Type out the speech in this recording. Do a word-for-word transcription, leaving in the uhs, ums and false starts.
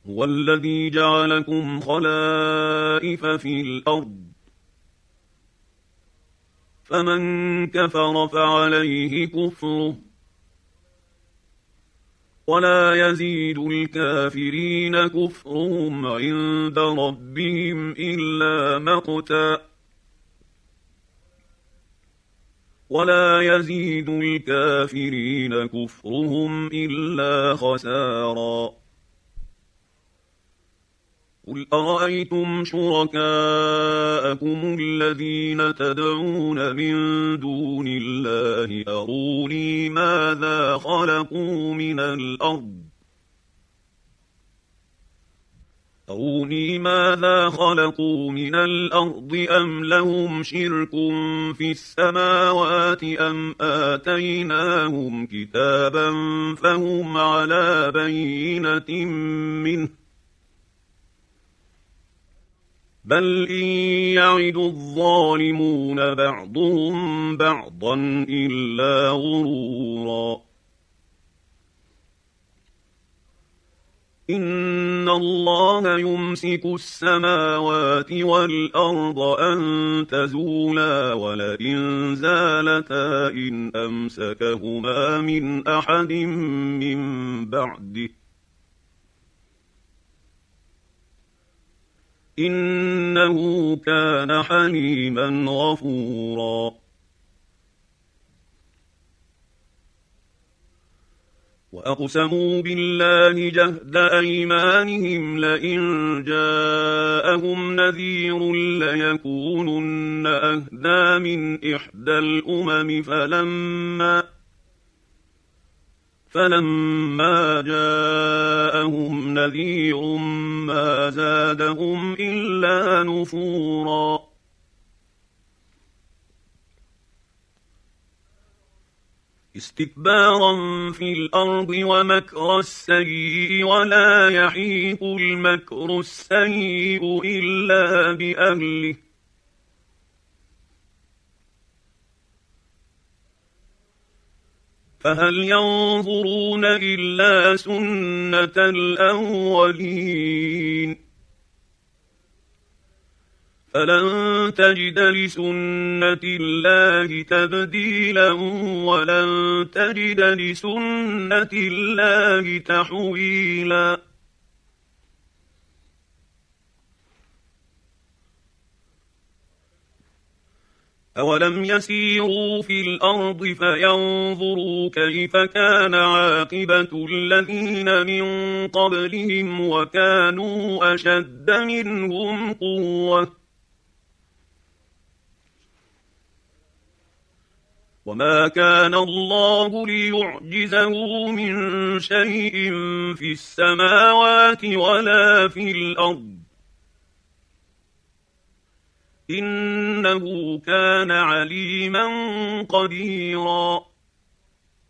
هو الذي جعلكم خلائف في الأرض فمن كفر فعليه كفره ولا يزيد الكافرين كفرهم عند ربهم إلا مقتا ولا يزيد الكافرين كفرهم إلا خسارا قل أرأيتم شركاءكم الذين تدعون من دون الله أروني ماذا خلقوا من الأرض أروني ماذا خلقوا من الأرض أم لهم شرك في السماوات أم آتيناهم كتابا فهم على بينة منه بل إن يعد الظالمون بعضهم بعضا إلا غرورا إن الله يمسك السماوات والأرض أن تزولا ولئن زالتا إن أمسكهما من أحد من بعده إنه كان حليما غفورا وأقسموا بالله جهد أيمانهم لئن جاءهم نذير ليكونن أهدى من إحدى الأمم فلما فلما جاءهم نذير ما زادهم إلا نفورا استكبارا في الأرض ومكر السيء ولا يحيق المكر السيء إلا بأهله فهل ينظرون إلا سنة الأولين فلن تجد لسنة الله تبديلا ولن تجد لسنة الله تحويلا أولم يسيروا في الأرض فينظروا كيف كان عاقبة الذين من قبلهم وكانوا أشد منهم قوة وما كان الله ليعجزه من شيء في السماوات ولا في الأرض إنه كان عليما قديرا